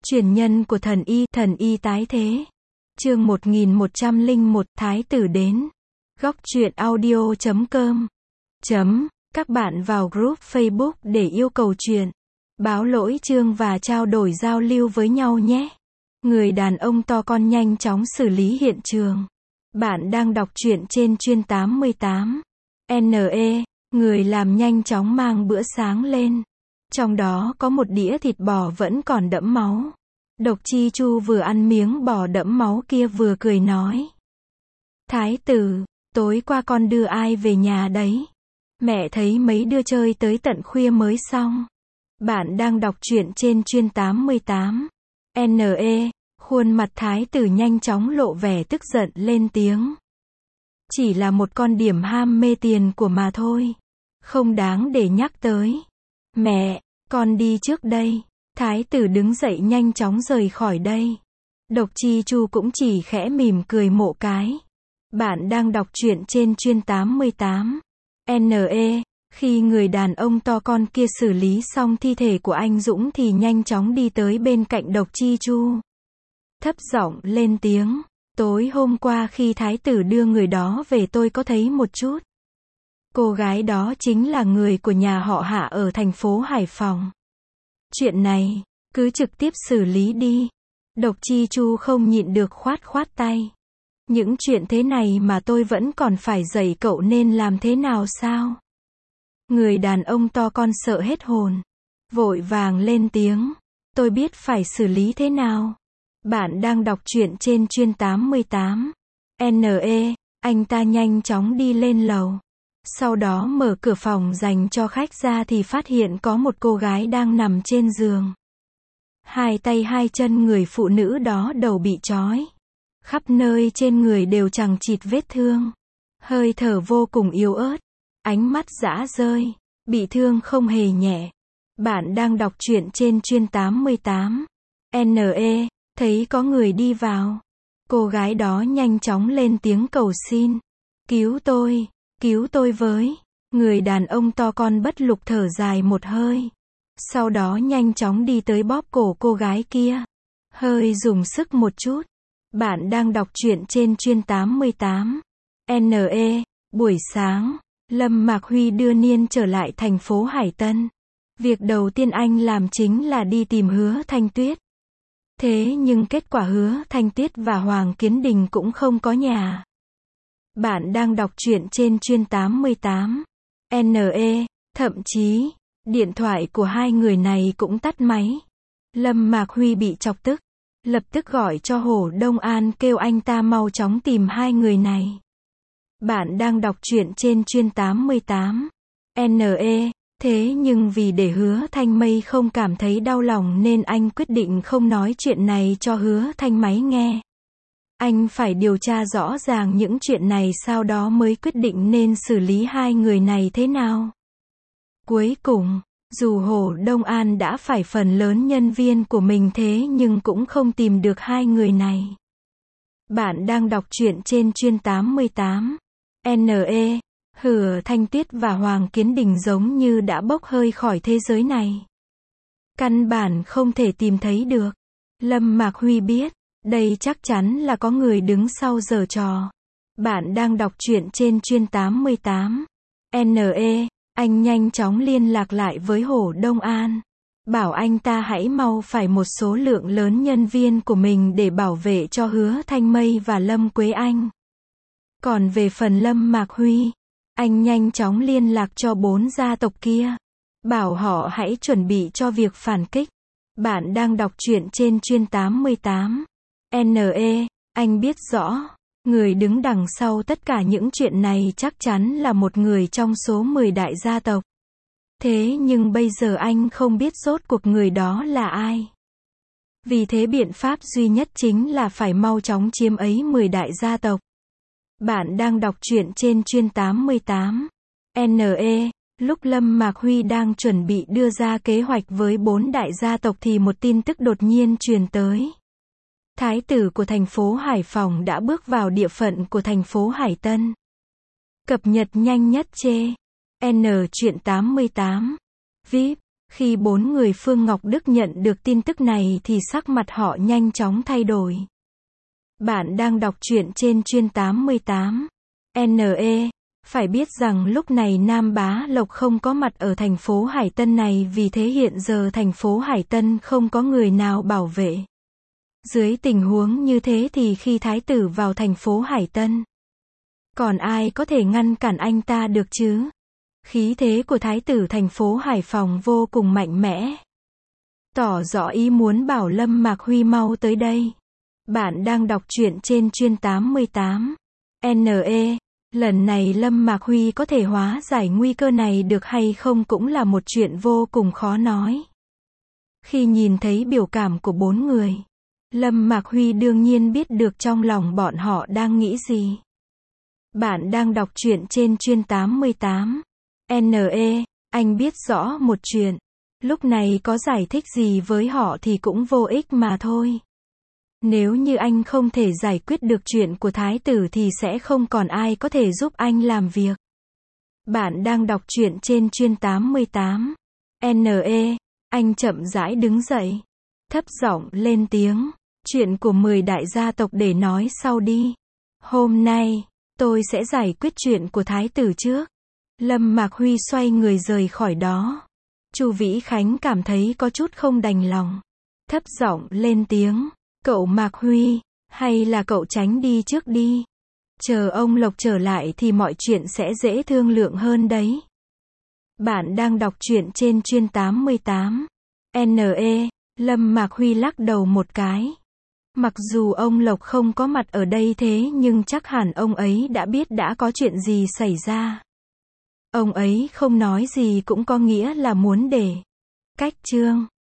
Truyền nhân của thần y tái thế. Chương 1101 Thái tử đến. Góc truyện audio.com. Các bạn vào group Facebook để yêu cầu chuyện, báo lỗi chương và trao đổi giao lưu với nhau nhé. Người đàn ông to con nhanh chóng xử lý hiện trường. Bạn đang đọc truyện trên chuyên 88. NE, người làm nhanh chóng mang bữa sáng lên. Trong đó có một đĩa thịt bò vẫn còn đẫm máu. Độc Chi Chu vừa ăn miếng bò đẫm máu kia vừa cười nói. Thái tử, tối qua con đưa ai về nhà đấy? Mẹ thấy mấy đứa chơi tới tận khuya mới xong. Bạn đang đọc truyện trên chuyên 88. NE, khuôn mặt thái tử nhanh chóng lộ vẻ tức giận lên tiếng. Chỉ là một con điểm ham mê tiền của mà thôi. Không đáng để nhắc tới. Mẹ, con đi trước đây. Thái tử đứng dậy nhanh chóng rời khỏi đây. Độc Chi Chu cũng chỉ khẽ mỉm cười mộ cái. Bạn đang đọc truyện trên chuyên 88. NE, khi người đàn ông to con kia xử lý xong thi thể của anh Dũng thì nhanh chóng đi tới bên cạnh Độc Chi Chu. Thấp giọng lên tiếng. Tối hôm qua khi thái tử đưa người đó về tôi có thấy một chút. Cô gái đó chính là người của nhà họ Hạ ở thành phố Hải Phòng. Chuyện này, cứ trực tiếp xử lý đi. Độc Chi Chu không nhịn được khoát tay. Những chuyện thế này mà tôi vẫn còn phải dạy cậu nên làm thế nào sao? Người đàn ông to con sợ hết hồn. Vội vàng lên tiếng. Tôi biết phải xử lý thế nào. Bạn đang đọc truyện trên chuyên 88. NE, anh ta nhanh chóng đi lên lầu. Sau đó mở cửa phòng dành cho khách ra thì phát hiện có một cô gái đang nằm trên giường. Hai tay hai chân người phụ nữ đó đầu bị trói. Khắp nơi trên người đều chằng chịt vết thương. Hơi thở vô cùng yếu ớt. Ánh mắt rã rơi. Bị thương không hề nhẹ. Bạn đang đọc truyện trên chuyên 88. NE, thấy có người đi vào. Cô gái đó nhanh chóng lên tiếng cầu xin. Cứu tôi với. Người đàn ông to con bất lực thở dài một hơi. Sau đó nhanh chóng đi tới bóp cổ cô gái kia. Hơi dùng sức một chút. Bạn đang đọc truyện trên chuyên 88. NE, buổi sáng, Lâm Mạc Huy đưa Niên trở lại thành phố Hải Tân. Việc đầu tiên anh làm chính là đi tìm Hứa Thanh Tuyết. Thế nhưng kết quả Hứa Thanh Tuyết và Hoàng Kiến Đình cũng không có nhà. Bạn đang đọc truyện trên chuyên 88. NE, thậm chí, điện thoại của hai người này cũng tắt máy. Lâm Mạc Huy bị chọc tức. Lập tức gọi cho Hồ Đông An kêu anh ta mau chóng tìm hai người này. Bạn đang đọc truyện trên chuyên 88. NE, thế nhưng vì để Hứa Thanh Mây không cảm thấy đau lòng nên anh quyết định không nói chuyện này cho Hứa Thanh Máy nghe. Anh phải điều tra rõ ràng những chuyện này sau đó mới quyết định nên xử lý hai người này thế nào. Cuối cùng, dù Hồ Đông An đã phải phần lớn nhân viên của mình thế nhưng cũng không tìm được hai người này. Bạn đang đọc truyện trên chuyên 88. NE, Hứa Thanh Tuyết và Hoàng Kiến Đình giống như đã bốc hơi khỏi thế giới này. Căn bản không thể tìm thấy được. Lâm Mạc Huy biết, đây chắc chắn là có người đứng sau giở trò. Bạn đang đọc truyện trên chuyên 88. NE, anh nhanh chóng liên lạc lại với Hồ Đông An. Bảo anh ta hãy mau phải một số lượng lớn nhân viên của mình để bảo vệ cho Hứa Thanh Mây và Lâm Quế Anh. Còn về phần Lâm Mạc Huy, anh nhanh chóng liên lạc cho 4 gia tộc kia. Bảo họ hãy chuẩn bị cho việc phản kích. Bạn đang đọc truyện trên chuyên 88. NE, anh biết rõ, người đứng đằng sau tất cả những chuyện này chắc chắn là một người trong số 10 đại gia tộc. Thế nhưng bây giờ anh không biết rốt cuộc người đó là ai. Vì thế biện pháp duy nhất chính là phải mau chóng chiếm ấy 10 đại gia tộc. Bạn đang đọc truyện trên chuyên 88. NE, lúc Lâm Mạc Huy đang chuẩn bị đưa ra kế hoạch với 4 đại gia tộc thì một tin tức đột nhiên truyền tới. Thái tử của thành phố Hải Phòng đã bước vào địa phận của thành phố Hải Tân. Cập nhật nhanh nhất N truyện 88. VIP Khi 4 người Phương Ngọc Đức nhận được tin tức này thì sắc mặt họ nhanh chóng thay đổi. Bạn đang đọc truyện trên chuyên 88. NE. Phải biết rằng lúc này Nam Bá Lộc không có mặt ở thành phố Hải Tân này, vì thế hiện giờ thành phố Hải Tân không có người nào bảo vệ. Dưới tình huống như thế thì khi thái tử vào thành phố Hải Tân, còn ai có thể ngăn cản anh ta được chứ? Khí thế của thái tử thành phố Hải Phòng vô cùng mạnh mẽ, tỏ rõ ý muốn bảo Lâm Mạc Huy mau tới đây. Bạn đang đọc truyện trên chuyên 88. NE. Lần này Lâm Mạc Huy có thể hóa giải nguy cơ này được hay không cũng là một chuyện vô cùng khó nói. Khi nhìn thấy biểu cảm của 4 người, Lâm Mạc Huy đương nhiên biết được trong lòng bọn họ đang nghĩ gì. Bạn đang đọc truyện trên chuyên 88. NE. Anh biết rõ một chuyện. Lúc này có giải thích gì với họ thì cũng vô ích mà thôi. Nếu như anh không thể giải quyết được chuyện của thái tử thì sẽ không còn ai có thể giúp anh làm việc. Bạn đang đọc truyện trên chuyên 88. NE. Anh chậm rãi đứng dậy, thấp giọng lên tiếng. Chuyện của 10 đại gia tộc để nói sau đi. Hôm nay, tôi sẽ giải quyết chuyện của thái tử trước. Lâm Mạc Huy xoay người rời khỏi đó. Chu Vĩ Khánh cảm thấy có chút không đành lòng, thấp giọng lên tiếng. Cậu Mạc Huy, hay là cậu tránh đi trước đi. Chờ ông Lộc trở lại thì mọi chuyện sẽ dễ thương lượng hơn đấy. Bạn đang đọc truyện trên chuyên 88. NE. Lâm Mạc Huy lắc đầu một cái. Mặc dù ông Lộc không có mặt ở đây thế nhưng chắc hẳn ông ấy đã biết đã có chuyện gì xảy ra. Ông ấy không nói gì cũng có nghĩa là muốn để cách chương.